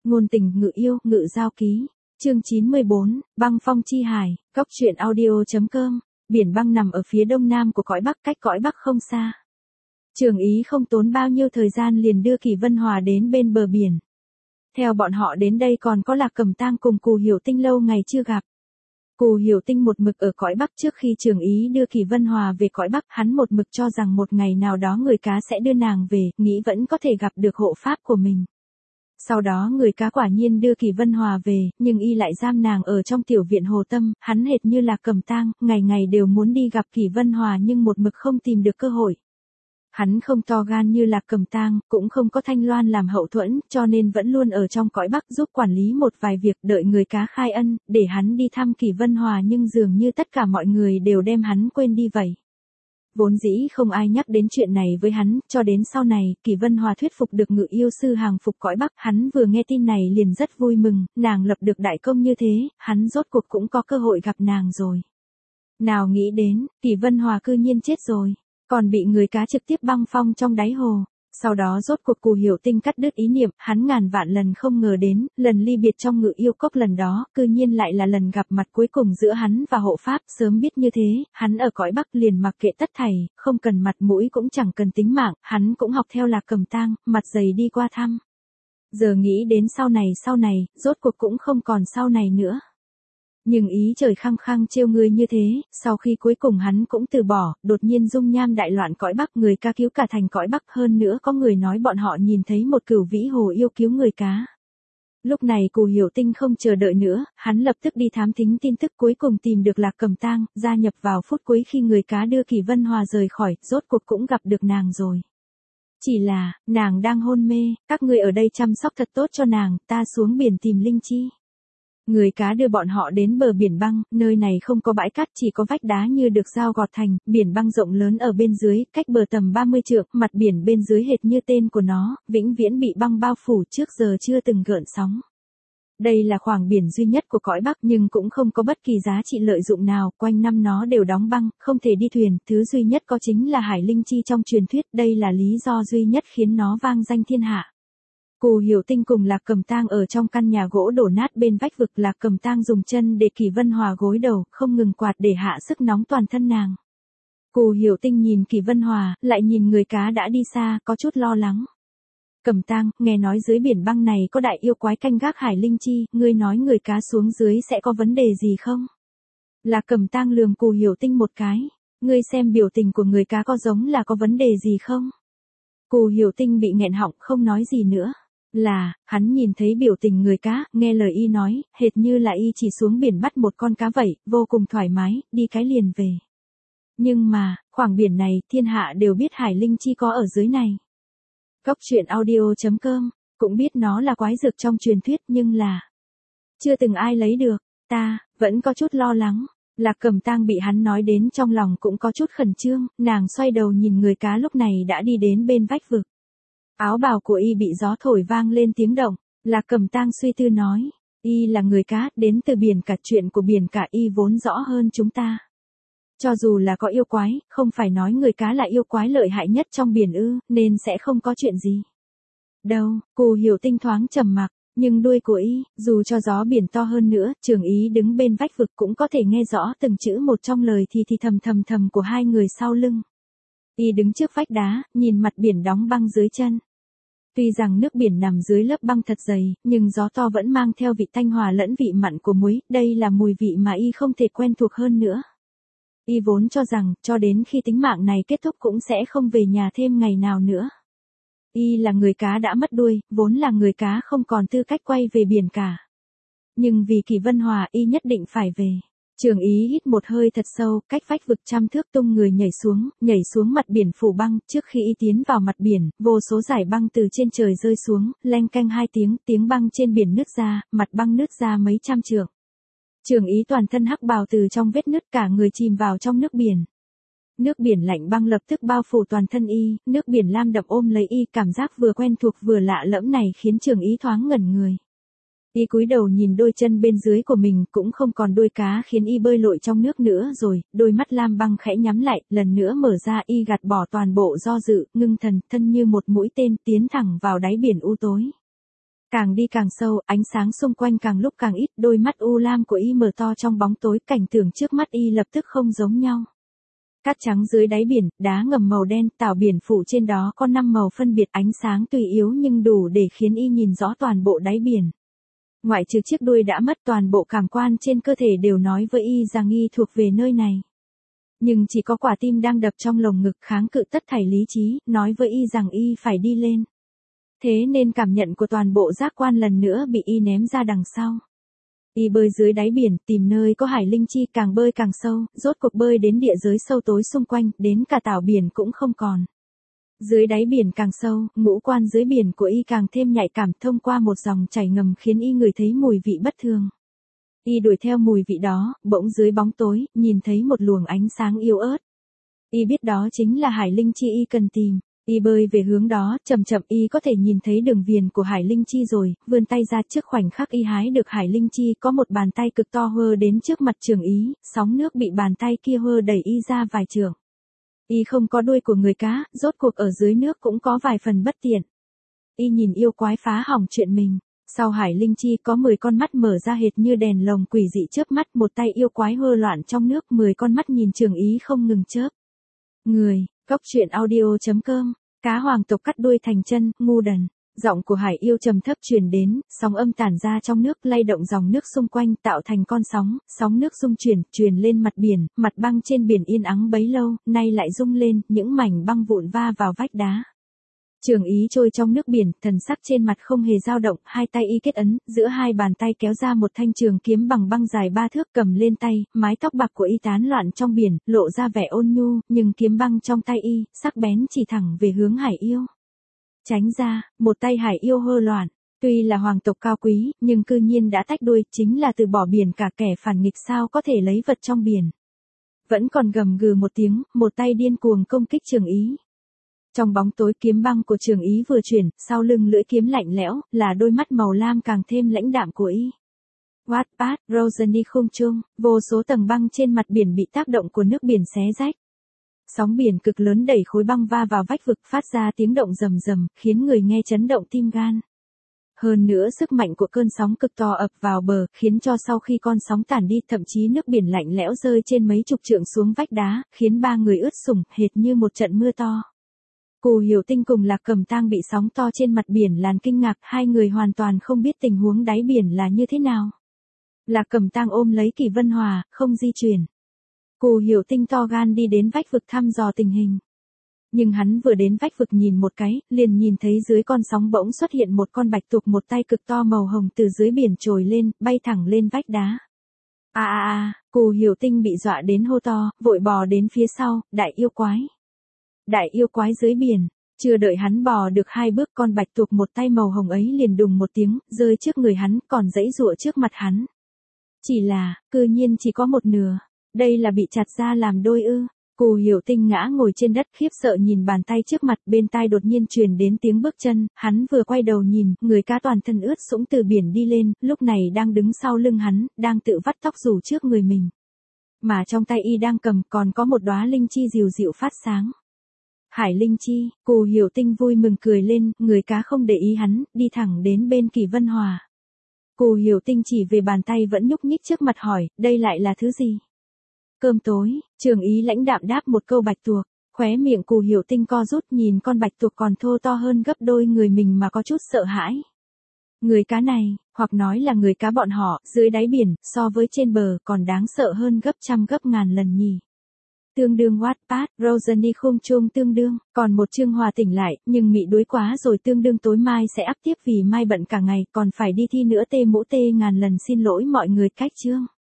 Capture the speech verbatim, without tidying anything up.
ngôn tình ngự yêu, ngự giao ký. Chương chín mươi bốn, băng phong chi hải, góc truyện audio.com. Biển băng nằm ở phía đông nam của cõi Bắc, cách cõi Bắc không xa. Trường Ý không tốn bao nhiêu thời gian liền đưa Kỳ Vân Hòa đến bên bờ biển. Theo bọn họ đến đây còn có Lạc Cẩm Tang cùng Cù Hiểu Tinh lâu ngày chưa gặp. Cù Hiểu Tinh một mực ở cõi Bắc trước khi Trường Ý đưa Kỳ Vân Hòa về cõi Bắc, hắn một mực cho rằng một ngày nào đó người cá sẽ đưa nàng về, nghĩ vẫn có thể gặp được hộ pháp của mình. Sau đó người cá quả nhiên đưa Kỳ Vân Hòa về, nhưng y lại giam nàng ở trong tiểu viện Hồ Tâm, hắn hệt như Lạc Cẩm Tang, ngày ngày đều muốn đi gặp Kỳ Vân Hòa nhưng một mực không tìm được cơ hội. Hắn không to gan như Lạc Cẩm Tang, cũng không có Thanh Loan làm hậu thuẫn, cho nên vẫn luôn ở trong cõi Bắc giúp quản lý một vài việc, đợi người cá khai ân, để hắn đi thăm Kỳ Vân Hòa, nhưng dường như tất cả mọi người đều đem hắn quên đi vậy. Vốn dĩ không ai nhắc đến chuyện này với hắn, cho đến sau này, Kỳ Vân Hòa thuyết phục được ngự yêu sư hàng phục cõi Bắc, hắn vừa nghe tin này liền rất vui mừng, nàng lập được đại công như thế, hắn rốt cuộc cũng có cơ hội gặp nàng rồi. Nào nghĩ đến, Kỳ Vân Hòa cư nhiên chết rồi, còn bị người cá trực tiếp băng phong trong đáy hồ. Sau đó rốt cuộc Cù Hiểu Tinh cắt đứt ý niệm, hắn ngàn vạn lần không ngờ đến, lần ly biệt trong ngự yêu cốc lần đó, cư nhiên lại là lần gặp mặt cuối cùng giữa hắn và hộ pháp, sớm biết như thế, hắn ở cõi Bắc liền mặc kệ tất thảy, không cần mặt mũi cũng chẳng cần tính mạng, hắn cũng học theo Lạc Cẩm Tang, mặt dày đi qua thăm. Giờ nghĩ đến sau này sau này, rốt cuộc cũng không còn sau này nữa. Nhưng ý trời khăng khăng trêu người như thế, sau khi cuối cùng hắn cũng từ bỏ, đột nhiên dung nham đại loạn cõi Bắc, người cá cứu cả thành cõi Bắc, hơn nữa có người nói bọn họ nhìn thấy một cửu vĩ hồ yêu cứu người cá. Lúc này Cù Hiểu Tinh không chờ đợi nữa, hắn lập tức đi thám thính tin tức, cuối cùng tìm được Lạc Cẩm Tang, gia nhập vào phút cuối khi người cá đưa Kỳ Vân Hòa rời khỏi, rốt cuộc cũng gặp được nàng rồi. Chỉ là, nàng đang hôn mê, các ngươi ở đây chăm sóc thật tốt cho nàng, ta xuống biển tìm linh chi. Người cá đưa bọn họ đến bờ biển băng, nơi này không có bãi cát, chỉ có vách đá như được dao gọt thành, biển băng rộng lớn ở bên dưới, cách bờ tầm ba mươi trượng, mặt biển bên dưới hệt như tên của nó, vĩnh viễn bị băng bao phủ, trước giờ chưa từng gợn sóng. Đây là khoảng biển duy nhất của cõi Bắc nhưng cũng không có bất kỳ giá trị lợi dụng nào, quanh năm nó đều đóng băng, không thể đi thuyền, thứ duy nhất có chính là hải linh chi trong truyền thuyết, đây là lý do duy nhất khiến nó vang danh thiên hạ. Cù Hiểu Tinh cùng Lạc Cẩm Tang ở trong căn nhà gỗ đổ nát bên vách vực, Lạc Cẩm Tang dùng chân để Kỳ Vân Hòa gối đầu, không ngừng quạt để hạ sức nóng toàn thân nàng. Cù Hiểu Tinh nhìn Kỳ Vân Hòa, lại nhìn người cá đã đi xa, có chút lo lắng. Cẩm Tang, nghe nói dưới biển băng này có đại yêu quái canh gác hải linh chi, ngươi nói người cá xuống dưới sẽ có vấn đề gì không? Lạc Cẩm Tang lườm Cù Hiểu Tinh một cái, ngươi xem biểu tình của người cá có giống là có vấn đề gì không? Cù Hiểu Tinh bị nghẹn họng không nói gì nữa. Là, hắn nhìn thấy biểu tình người cá, nghe lời y nói, hệt như là y chỉ xuống biển bắt một con cá vậy, vô cùng thoải mái, đi cái liền về. Nhưng mà, khoảng biển này, thiên hạ đều biết hải linh chi có ở dưới này. Góc truyện audio.com, cũng biết nó là quái dược trong truyền thuyết nhưng là chưa từng ai lấy được, ta, vẫn có chút lo lắng. Lạc Cẩm Tang bị hắn nói đến trong lòng cũng có chút khẩn trương, nàng xoay đầu nhìn người cá lúc này đã đi đến bên vách vực. Áo bào của y bị gió thổi vang lên tiếng động, Lạc Cẩm Tang suy tư nói, y là người cá, đến từ biển cả, chuyện của biển cả y vốn rõ hơn chúng ta. Cho dù là có yêu quái, không phải nói người cá là yêu quái lợi hại nhất trong biển ư, nên sẽ không có chuyện gì. Đâu, Cù Hiểu Tinh thoáng trầm mặc, nhưng đuôi của y, dù cho gió biển to hơn nữa, Trường Ý đứng bên vách vực cũng có thể nghe rõ từng chữ một trong lời thì thì thầm thầm thầm của hai người sau lưng. Y đứng trước vách đá, nhìn mặt biển đóng băng dưới chân. Tuy rằng nước biển nằm dưới lớp băng thật dày, nhưng gió to vẫn mang theo vị thanh hòa lẫn vị mặn của muối, đây là mùi vị mà y không thể quen thuộc hơn nữa. Y vốn cho rằng, cho đến khi tính mạng này kết thúc cũng sẽ không về nhà thêm ngày nào nữa. Y là người cá đã mất đuôi, vốn là người cá không còn tư cách quay về biển cả. Nhưng vì Kỳ Vân Hòa y nhất định phải về. Trường Ý hít một hơi thật sâu, cách vách vực trăm thước tung người nhảy xuống, nhảy xuống mặt biển phủ băng, trước khi y tiến vào mặt biển, vô số giải băng từ trên trời rơi xuống, leng keng hai tiếng, tiếng băng trên biển nứt ra, mặt băng nứt ra mấy trăm trượng. Trường Ý toàn thân hắc bào từ trong vết nứt, cả người chìm vào trong nước biển. Nước biển lạnh băng lập tức bao phủ toàn thân y, nước biển lam đậm ôm lấy y, cảm giác vừa quen thuộc vừa lạ lẫm này khiến Trường Ý thoáng ngẩn người. Y cúi đầu nhìn đôi chân bên dưới của mình, cũng không còn đuôi cá khiến y bơi lội trong nước nữa rồi, đôi mắt lam băng khẽ nhắm lại, lần nữa mở ra, y gạt bỏ toàn bộ do dự, ngưng thần, thân như một mũi tên tiến thẳng vào đáy biển u tối. Càng đi càng sâu, ánh sáng xung quanh càng lúc càng ít, đôi mắt u lam của y mở to trong bóng tối, cảnh tượng trước mắt y lập tức không giống nhau. Cát trắng dưới đáy biển, đá ngầm màu đen, tảo biển phủ trên đó có năm màu phân biệt, ánh sáng tùy yếu nhưng đủ để khiến y nhìn rõ toàn bộ đáy biển. Ngoại trừ chiếc đuôi đã mất, toàn bộ cảm quan trên cơ thể đều nói với y rằng y thuộc về nơi này. Nhưng chỉ có quả tim đang đập trong lồng ngực kháng cự tất thảy lý trí, nói với y rằng y phải đi lên. Thế nên cảm nhận của toàn bộ giác quan lần nữa bị y ném ra đằng sau. Y bơi dưới đáy biển, tìm nơi có hải linh chi, càng bơi càng sâu, rốt cuộc bơi đến địa giới sâu tối xung quanh, đến cả tảo biển cũng không còn. Dưới đáy biển càng sâu, ngũ quan dưới biển của y càng thêm nhạy cảm, thông qua một dòng chảy ngầm khiến y ngửi thấy mùi vị bất thường. Y đuổi theo mùi vị đó, bỗng dưới bóng tối, nhìn thấy một luồng ánh sáng yếu ớt. Y biết đó chính là hải linh chi y cần tìm. Y bơi về hướng đó, chậm chậm y có thể nhìn thấy đường viền của hải linh chi rồi, vươn tay ra, trước khoảnh khắc y hái được hải linh chi, có một bàn tay cực to hơ đến trước mặt Trường Ý, sóng nước bị bàn tay kia hơ đẩy y ra vài trượng. Y không có đuôi của người cá, rốt cuộc ở dưới nước cũng có vài phần bất tiện. Y nhìn yêu quái phá hỏng chuyện mình. Sau hải linh chi có mười con mắt mở ra hệt như đèn lồng quỷ dị chớp mắt, một tay yêu quái hơ loạn trong nước, mười con mắt nhìn Trường Ý không ngừng chớp. Người, Góc truyện audio chấm com, cá hoàng tộc cắt đuôi thành chân, ngu đần. Giọng của hải yêu trầm thấp truyền đến, sóng âm tản ra trong nước, lay động dòng nước xung quanh, tạo thành con sóng, sóng nước rung chuyển, truyền lên mặt biển, mặt băng trên biển yên ắng bấy lâu, nay lại rung lên, những mảnh băng vụn va vào vách đá. Trường Ý trôi trong nước biển, thần sắc trên mặt không hề dao động, hai tay y kết ấn, giữa hai bàn tay kéo ra một thanh trường kiếm bằng băng dài ba thước cầm lên tay, mái tóc bạc của y tán loạn trong biển, lộ ra vẻ ôn nhu, nhưng kiếm băng trong tay y, sắc bén chỉ thẳng về hướng hải yêu. Tránh ra, một tay hải yêu hơ loạn, tuy là hoàng tộc cao quý, nhưng cư nhiên đã tách đuôi, chính là từ bỏ biển cả, kẻ phản nghịch sao có thể lấy vật trong biển. Vẫn còn gầm gừ một tiếng, một tay điên cuồng công kích Trường Ý. Trong bóng tối, kiếm băng của Trường Ý vừa chuyển, sau lưng lưỡi kiếm lạnh lẽo, là đôi mắt màu lam càng thêm lãnh đạm của y. Wattpad, Rosany khung chung, vô số tầng băng trên mặt biển bị tác động của nước biển xé rách. Sóng biển cực lớn đẩy khối băng va vào vách vực, phát ra tiếng động rầm rầm, khiến người nghe chấn động tim gan. Hơn nữa sức mạnh của cơn sóng cực to ập vào bờ, khiến cho sau khi con sóng tản đi, thậm chí nước biển lạnh lẽo rơi trên mấy chục trượng xuống vách đá, khiến ba người ướt sũng, hệt như một trận mưa to. Cù Hiểu Tinh cùng Lạc Cẩm Tang bị sóng to trên mặt biển làn kinh ngạc, hai người hoàn toàn không biết tình huống đáy biển là như thế nào. Lạc Cẩm Tang ôm lấy Kỳ Vân Hòa, không di chuyển. Cù Hiểu Tinh to gan đi đến vách vực thăm dò tình hình. Nhưng hắn vừa đến vách vực nhìn một cái, liền nhìn thấy dưới con sóng bỗng xuất hiện một con bạch tuộc, một tay cực to màu hồng từ dưới biển trồi lên, bay thẳng lên vách đá. A a a, Cù Hiểu Tinh bị dọa đến hô to, vội bò đến phía sau, đại yêu quái. Đại yêu quái dưới biển, chưa đợi hắn bò được hai bước, con bạch tuộc một tay màu hồng ấy liền đùng một tiếng, rơi trước người hắn, còn giãy giụa trước mặt hắn. Chỉ là, cư nhiên chỉ có một nửa, đây là bị chặt ra làm đôi ư. Cù Hiểu Tinh ngã ngồi trên đất khiếp sợ nhìn bàn tay trước mặt, bên tai đột nhiên truyền đến tiếng bước chân, hắn vừa quay đầu nhìn, người cá toàn thân ướt sũng từ biển đi lên, lúc này đang đứng sau lưng hắn, đang tự vắt tóc rủ trước người mình. Mà trong tay y đang cầm còn có một đóa linh chi dịu dịu phát sáng. Hải linh chi, Cù Hiểu Tinh vui mừng cười lên, người cá không để ý hắn, đi thẳng đến bên Kỳ Vân Hòa. Cù Hiểu Tinh chỉ về bàn tay vẫn nhúc nhích trước mặt hỏi, đây lại là thứ gì? Cơm tối, Trường Ý lãnh đạm đáp một câu bạch tuộc, khóe miệng Cù Hiểu Tinh co rút nhìn con bạch tuộc còn thô to hơn gấp đôi người mình mà có chút sợ hãi. Người cá này, hoặc nói là người cá bọn họ, dưới đáy biển, so với trên bờ còn đáng sợ hơn gấp trăm gấp ngàn lần nhỉ. Tương đương Wattpad, Rosany khung chung tương đương, còn một chương Hòa tỉnh lại, nhưng mị đuối quá rồi, tương đương tối mai sẽ up tiếp vì mai bận cả ngày, còn phải đi thi nữa, tê mũ tê ngàn lần xin lỗi mọi người, cách chương.